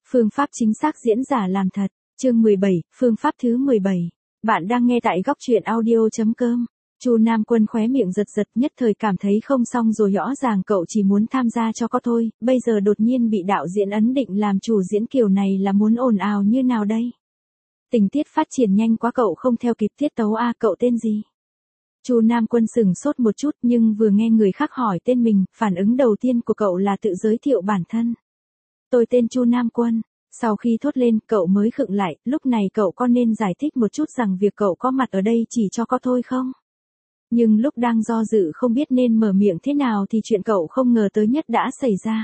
Phương pháp chính xác diễn giả làm thật. Chương 17, phương pháp thứ 17. Bạn đang nghe tại góc truyện audio.com. Chu Nam Quân khóe miệng giật giật, nhất thời cảm thấy không xong rồi, rõ ràng cậu chỉ muốn tham gia cho có thôi, bây giờ đột nhiên bị đạo diễn ấn định làm chủ diễn kiểu này là muốn ồn ào như nào đây? Tình tiết phát triển nhanh quá, cậu không theo kịp tiết tấu à, cậu tên gì? Chu Nam Quân sững sốt một chút, nhưng vừa nghe người khác hỏi tên mình, phản ứng đầu tiên của cậu là tự giới thiệu bản thân. Tôi tên Chu Nam Quân. Sau khi thốt lên, cậu mới khựng lại, lúc này cậu có nên giải thích một chút rằng việc cậu có mặt ở đây chỉ cho có thôi không? Nhưng lúc đang do dự không biết nên mở miệng thế nào thì chuyện cậu không ngờ tới nhất đã xảy ra.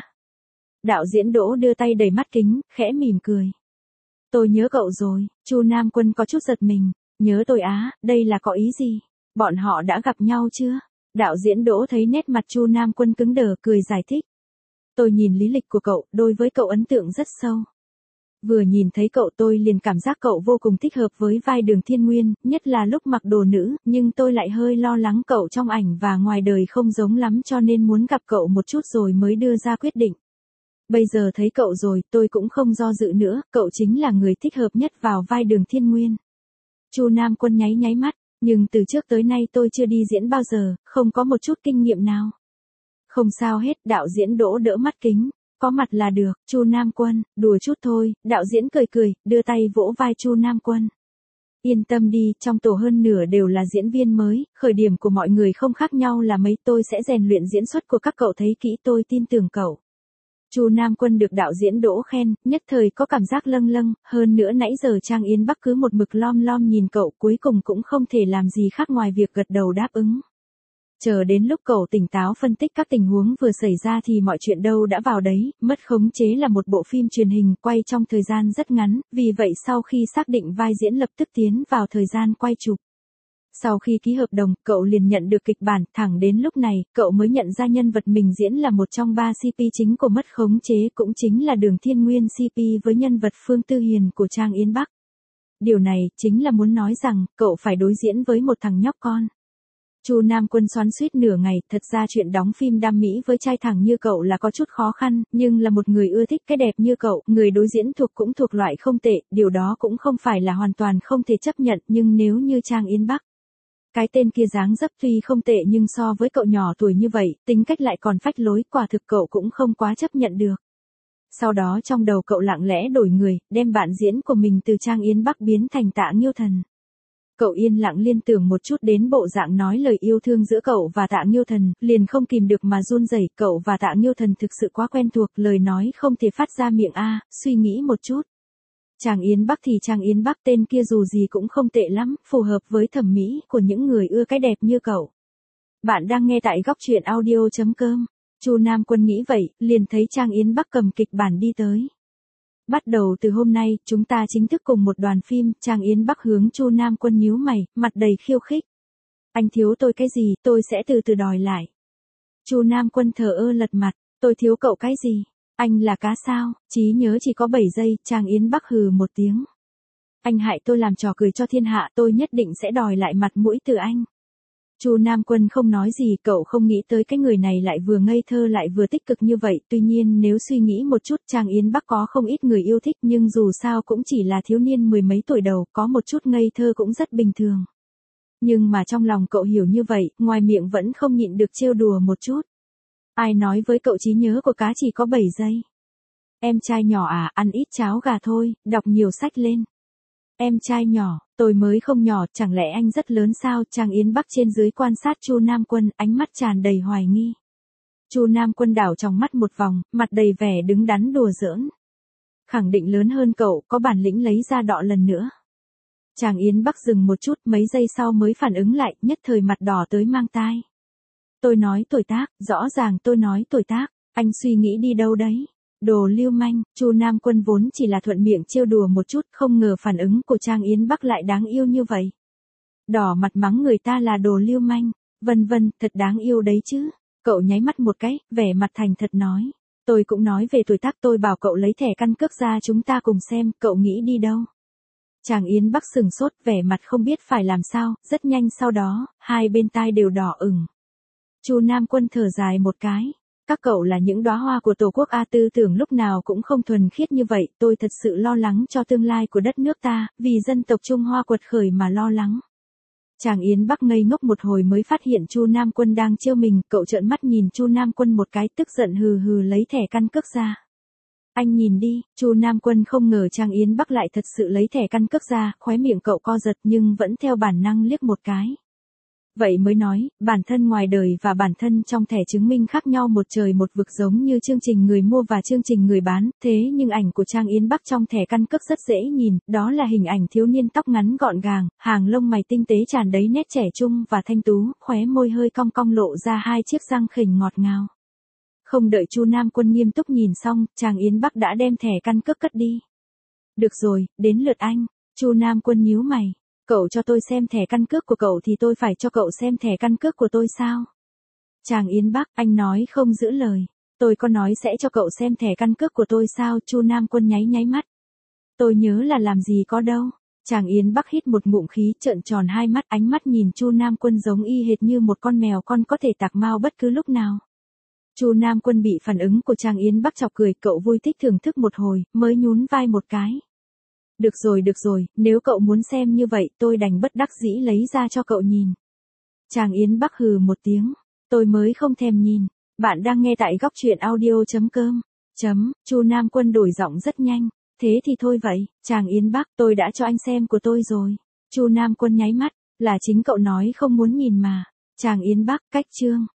Đạo diễn Đỗ đưa tay đẩy mắt kính, khẽ mỉm cười. Tôi nhớ cậu rồi. Chu Nam Quân có chút giật mình. Nhớ tôi á, đây là có ý gì? Bọn họ đã gặp nhau chưa? Đạo diễn Đỗ thấy nét mặt Chu Nam Quân cứng đờ, cười giải thích. Tôi nhìn lý lịch của cậu, đối với cậu ấn tượng rất sâu. Vừa nhìn thấy cậu tôi liền cảm giác cậu vô cùng thích hợp với vai Đường Thiên Nguyên, nhất là lúc mặc đồ nữ, nhưng tôi lại hơi lo lắng cậu trong ảnh và ngoài đời không giống lắm, cho nên muốn gặp cậu một chút rồi mới đưa ra quyết định. Bây giờ thấy cậu rồi, tôi cũng không do dự nữa, cậu chính là người thích hợp nhất vào vai Đường Thiên Nguyên. Chu Nam Quân nháy nháy mắt, nhưng từ trước tới nay tôi chưa đi diễn bao giờ, không có một chút kinh nghiệm nào. Không sao hết, đạo diễn Đỗ đỡ mắt kính. Có mặt là được. Chu Nam Quân, đùa chút thôi. Đạo diễn cười cười, đưa tay vỗ vai Chu Nam Quân. Yên tâm đi, trong tổ hơn nửa đều là diễn viên mới, khởi điểm của mọi người không khác nhau là mấy, tôi sẽ rèn luyện diễn xuất của các cậu thấy kỹ, tôi tin tưởng cậu. Chu Nam Quân được đạo diễn Đỗ khen, nhất thời có cảm giác lâng lâng, hơn nữa nãy giờ Trang Yến Bắc cứ một mực lom lom nhìn cậu, cuối cùng cũng không thể làm gì khác ngoài việc gật đầu đáp ứng. Chờ đến lúc cậu tỉnh táo phân tích các tình huống vừa xảy ra thì mọi chuyện đâu đã vào đấy, Mất khống chế là một bộ phim truyền hình quay trong thời gian rất ngắn, vì vậy sau khi xác định vai diễn lập tức tiến vào thời gian quay chụp. Sau khi ký hợp đồng, cậu liền nhận được kịch bản, thẳng đến lúc này, cậu mới nhận ra nhân vật mình diễn là một trong 3 CP chính của Mất khống chế, cũng chính là Đường Thiên Nguyên CP với nhân vật Phương Tư Hiền của Trang Yến Bắc. Điều này chính là muốn nói rằng, cậu phải đối diễn với một thằng nhóc con. Chu Nam Quân xoắn xuýt nửa ngày, thật ra chuyện đóng phim đam mỹ với trai thẳng như cậu là có chút khó khăn, nhưng là một người ưa thích cái đẹp như cậu, người đối diễn cũng thuộc loại không tệ, điều đó cũng không phải là hoàn toàn không thể chấp nhận, nhưng nếu như Trang Yến Bắc. Cái tên kia dáng dấp tuy không tệ nhưng so với cậu nhỏ tuổi như vậy, tính cách lại còn phách lối, quả thực cậu cũng không quá chấp nhận được. Sau đó trong đầu cậu lặng lẽ đổi người, đem bạn diễn của mình từ Trang Yến Bắc biến thành Tạ Nghiêu Thần. Cậu yên lặng liên tưởng một chút đến bộ dạng nói lời yêu thương giữa cậu và Tạ Nghiêu Thần, liền không kìm được mà run rẩy, cậu và Tạ Nghiêu Thần thực sự quá quen thuộc, lời nói không thể phát ra miệng a, suy nghĩ một chút. Trang Yến Bắc thì Trang Yến Bắc, tên kia dù gì cũng không tệ lắm, phù hợp với thẩm mỹ của những người ưa cái đẹp như cậu. Bạn đang nghe tại góc truyện audio.com. Chu Nam Quân nghĩ vậy, liền thấy Trang Yến Bắc cầm kịch bản đi tới. Bắt đầu từ hôm nay, chúng ta chính thức cùng một đoàn phim. Trang Yến Bắc hướng Chu Nam Quân nhíu mày, mặt đầy khiêu khích. Anh thiếu tôi cái gì, tôi sẽ từ từ đòi lại. Chu Nam Quân thờ ơ lật mặt, tôi thiếu cậu cái gì? Anh là cá sao? Trí nhớ chỉ có 7 giây, Trang Yến Bắc hừ một tiếng. Anh hại tôi làm trò cười cho thiên hạ, tôi nhất định sẽ đòi lại mặt mũi từ anh. Chu Nam Quân không nói gì, cậu không nghĩ tới cái người này lại vừa ngây thơ lại vừa tích cực như vậy, tuy nhiên nếu suy nghĩ một chút, Trang Yến Bắc có không ít người yêu thích, nhưng dù sao cũng chỉ là thiếu niên mười mấy tuổi đầu, có một chút ngây thơ cũng rất bình thường. Nhưng mà trong lòng cậu hiểu như vậy, ngoài miệng vẫn không nhịn được trêu đùa một chút. Ai nói với cậu trí nhớ của cá chỉ có 7 giây? Em trai nhỏ à, ăn ít cháo gà thôi, đọc nhiều sách lên. Em trai nhỏ, tôi mới không nhỏ, chẳng lẽ anh rất lớn sao? Trang Yến Bắc trên dưới quan sát Chu Nam Quân, ánh mắt tràn đầy hoài nghi. Chu Nam Quân đảo trong mắt một vòng, mặt đầy vẻ đứng đắn đùa giỡn. Khẳng định lớn hơn cậu, có bản lĩnh lấy ra đọ lần nữa. Trang Yến Bắc dừng một chút, mấy giây sau mới phản ứng lại, nhất thời mặt đỏ tới mang tai. Tôi nói tuổi tác, rõ ràng tôi nói tuổi tác, anh suy nghĩ đi đâu đấy? Đồ lưu manh. Chu Nam Quân vốn chỉ là thuận miệng trêu đùa một chút, không ngờ phản ứng của Trang Yến Bắc lại đáng yêu như vậy. Đỏ mặt mắng người ta là đồ lưu manh, vân vân, thật đáng yêu đấy chứ. Cậu nháy mắt một cái, vẻ mặt thành thật nói. Tôi cũng nói về tuổi tác, tôi bảo cậu lấy thẻ căn cước ra chúng ta cùng xem, cậu nghĩ đi đâu? Trang Yến Bắc sừng sốt, vẻ mặt không biết phải làm sao, rất nhanh sau đó, hai bên tai đều đỏ ửng. Chu Nam Quân thở dài một cái. Các cậu là những đóa hoa của Tổ quốc A, tư tưởng lúc nào cũng không thuần khiết như vậy, tôi thật sự lo lắng cho tương lai của đất nước ta, vì dân tộc Trung Hoa quật khởi mà lo lắng. Chàng Yến Bắc ngây ngốc một hồi mới phát hiện Chu Nam Quân đang trêu mình, cậu trợn mắt nhìn Chu Nam Quân một cái, tức giận hừ hừ lấy thẻ căn cước ra. Anh nhìn đi, Chu Nam Quân không ngờ Trang Yến Bắc lại thật sự lấy thẻ căn cước ra, khóe miệng cậu co giật nhưng vẫn theo bản năng liếc một cái. Vậy mới nói, bản thân ngoài đời và bản thân trong thẻ chứng minh khác nhau một trời một vực, giống như chương trình người mua và chương trình người bán, thế nhưng ảnh của Trang Yến Bắc trong thẻ căn cước rất dễ nhìn, đó là hình ảnh thiếu niên tóc ngắn gọn gàng, hàng lông mày tinh tế tràn đầy nét trẻ trung và thanh tú, khóe môi hơi cong cong lộ ra hai chiếc răng khỉnh ngọt ngào. Không đợi Chu Nam Quân nghiêm túc nhìn xong, Trang Yến Bắc đã đem thẻ căn cước cất đi. Được rồi, đến lượt anh. Chu Nam Quân nhíu mày. Cậu cho tôi xem thẻ căn cước của cậu thì tôi phải cho cậu xem thẻ căn cước của tôi sao? Trang Yến Bắc, anh nói không giữ lời. Tôi có nói sẽ cho cậu xem thẻ căn cước của tôi sao? Chu Nam Quân nháy nháy mắt. Tôi nhớ là làm gì có đâu. Trang Yến Bắc hít một ngụm khí, trợn tròn hai mắt, ánh mắt nhìn Chu Nam Quân giống y hệt như một con mèo con có thể tạc mao bất cứ lúc nào. Chu Nam Quân bị phản ứng của Trang Yến Bắc chọc cười, cậu vui thích thưởng thức một hồi, mới nhún vai một cái. Được rồi, nếu cậu muốn xem như vậy, tôi đành bất đắc dĩ lấy ra cho cậu nhìn. Trang Yến Bắc hừ một tiếng, tôi mới không thèm nhìn. Bạn đang nghe tại góc truyện audio.com. Chu Nam Quân đổi giọng rất nhanh. Thế thì thôi vậy, Trang Yến Bắc, tôi đã cho anh xem của tôi rồi. Chu Nam Quân nháy mắt, là chính cậu nói không muốn nhìn mà. Trang Yến Bắc, cách chương.